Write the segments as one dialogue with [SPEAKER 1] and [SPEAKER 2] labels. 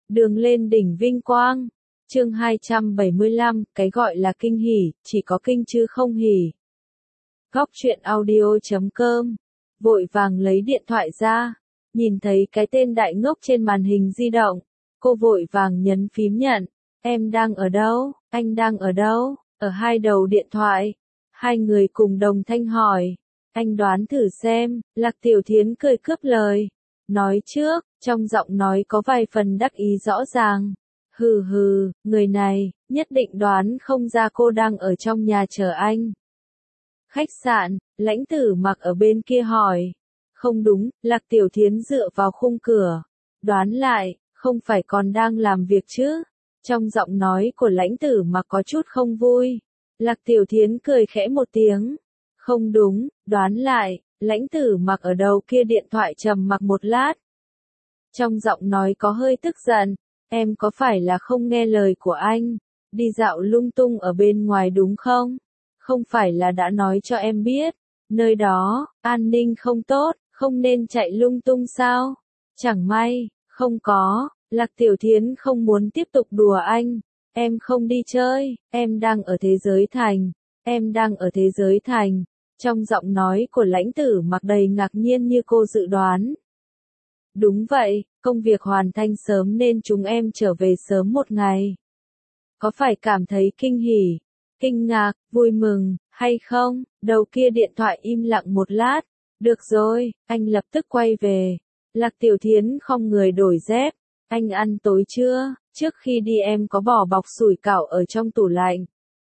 [SPEAKER 1] Đường lên đỉnh vinh quang. Chương 275, cái gọi là kinh hỉ, chỉ có kinh chứ không hỉ. Góc truyện audio.com. Vội vàng lấy điện thoại ra, nhìn thấy cái tên đại ngốc trên màn hình di động, cô vội vàng nhấn phím nhận. Em đang ở đâu? Anh đang ở đâu? Ở hai đầu điện thoại. Hai người cùng đồng thanh hỏi. Anh đoán thử xem. Lạc Tiểu Thiến cười cướp lời. Nói trước, trong giọng nói có vài phần đắc ý rõ ràng. Hừ hừ, người này, nhất định đoán không ra cô đang ở trong nhà chờ anh. Khách sạn, Lãnh Tử Mặc ở bên kia hỏi. Không đúng, Lạc Tiểu Thiến dựa vào khung cửa. Đoán lại, không phải còn đang làm việc chứ? Trong giọng nói của Lãnh Tử Mặc có chút không vui. Lạc Tiểu Thiến cười khẽ một tiếng. Không đúng, đoán lại, Lãnh Tử Mặc ở đầu kia điện thoại trầm mặc một lát. Trong giọng nói có hơi tức giận. Em có phải là không nghe lời của anh? Đi dạo lung tung ở bên ngoài đúng không? Không phải là đã nói cho em biết, nơi đó, an ninh không tốt, không nên chạy lung tung sao? Chẳng may, không có, Lạc Tiểu Thiến không muốn tiếp tục đùa anh. Em không đi chơi, em đang ở thế giới thành, em đang ở thế giới thành. Trong giọng nói của Lãnh Tử Mặc đầy ngạc nhiên như cô dự đoán. Đúng vậy, công việc hoàn thành sớm nên chúng em trở về sớm một ngày. Có phải cảm thấy kinh hỉ, kinh ngạc, vui mừng, hay không? Đầu kia điện thoại im lặng một lát. Được rồi, anh lập tức quay về. Lạc Tiểu Thiến không người đổi dép. Anh ăn tối chưa? Trước khi đi em có bỏ bọc sủi cảo ở trong tủ lạnh.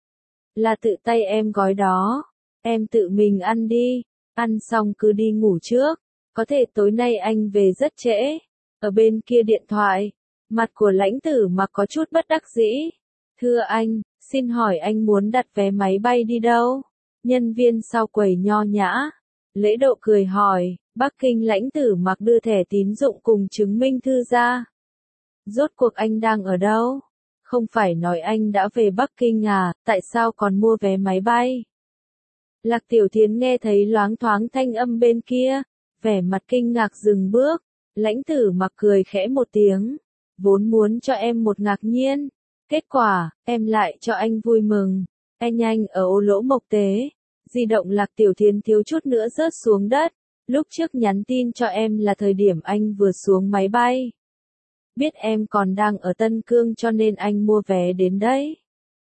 [SPEAKER 1] Là tự tay em gói đó. Em tự mình ăn đi. Ăn xong cứ đi ngủ trước. Có thể tối nay anh về rất trễ. Ở bên kia điện thoại, mặt của Lãnh Tử Mặc có chút bất đắc dĩ. Thưa anh, xin hỏi anh muốn đặt vé máy bay đi đâu? Nhân viên sau quầy nho nhã. Lễ độ cười hỏi, Bắc Kinh. Lãnh Tử Mặc đưa thẻ tín dụng cùng chứng minh thư ra. Rốt cuộc anh đang ở đâu? Không phải nói anh đã về Bắc Kinh à, tại sao còn mua vé máy bay? Lạc Tiểu Thiến nghe thấy loáng thoáng thanh âm bên kia, vẻ mặt kinh ngạc dừng bước. Lãnh Tử Mặc cười khẽ một tiếng, vốn muốn cho em một ngạc nhiên, kết quả, em lại cho anh vui mừng. Anh ở ô lỗ mộc tế, di động Lạc Tiểu Thiến thiếu chút nữa rớt xuống đất, lúc trước nhắn tin cho em là thời điểm anh vừa xuống máy bay. Biết em còn đang ở Tân Cương cho nên anh mua vé đến đấy.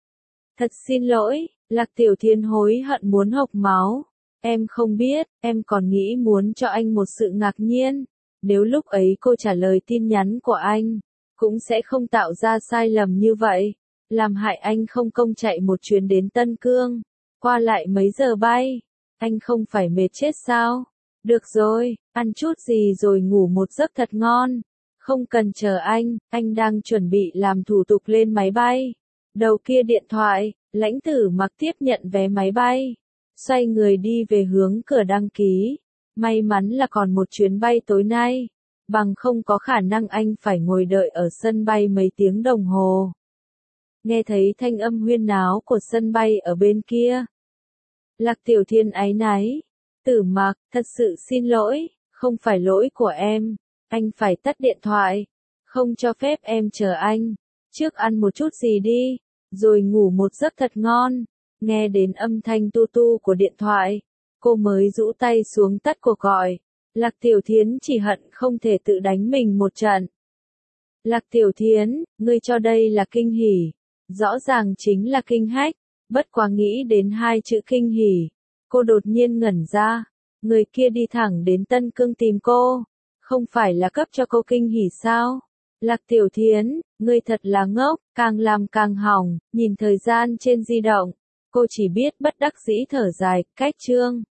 [SPEAKER 1] Thật xin lỗi, Lạc Tiểu Thiến hối hận muốn hộc máu. Em không biết, em còn nghĩ muốn cho anh một sự ngạc nhiên. Nếu lúc ấy cô trả lời tin nhắn của anh, cũng sẽ không tạo ra sai lầm như vậy. Làm hại anh không công chạy một chuyến đến Tân Cương. Qua lại mấy giờ bay. Anh không phải mệt chết sao? Được rồi, ăn chút gì rồi ngủ một giấc thật ngon. Không cần chờ anh đang chuẩn bị làm thủ tục lên máy bay. Đầu kia điện thoại, Lãnh Tử Mặc tiếp nhận vé máy bay. Xoay người đi về hướng cửa đăng ký. May mắn là còn một chuyến bay tối nay. Bằng không có khả năng anh phải ngồi đợi ở sân bay mấy tiếng đồng hồ. Nghe thấy thanh âm huyên náo của sân bay ở bên kia. Lạc Tiểu Thiến áy náy. Tử Mặc, thật sự xin lỗi, không phải lỗi của em. Anh phải tắt điện thoại. Không cho phép em chờ anh. Trước ăn một chút gì đi, rồi ngủ một giấc thật ngon. Nghe đến âm thanh tu tu của điện thoại, cô mới rũ tay xuống tắt cuộc gọi. Lạc Tiểu Thiến chỉ hận không thể tự đánh mình một trận. Lạc Tiểu Thiến, ngươi cho đây là kinh hỉ. Rõ ràng chính là kinh hách. Bất quá nghĩ đến hai chữ kinh hỉ, cô đột nhiên ngẩn ra. Người kia đi thẳng đến Tân Cương tìm cô. Không phải là cấp cho cô kinh hỉ sao? Lạc Tiểu Thiến, ngươi thật là ngốc, càng làm càng hỏng. Nhìn thời gian trên di động, cô chỉ biết bất đắc dĩ thở dài, cách chương.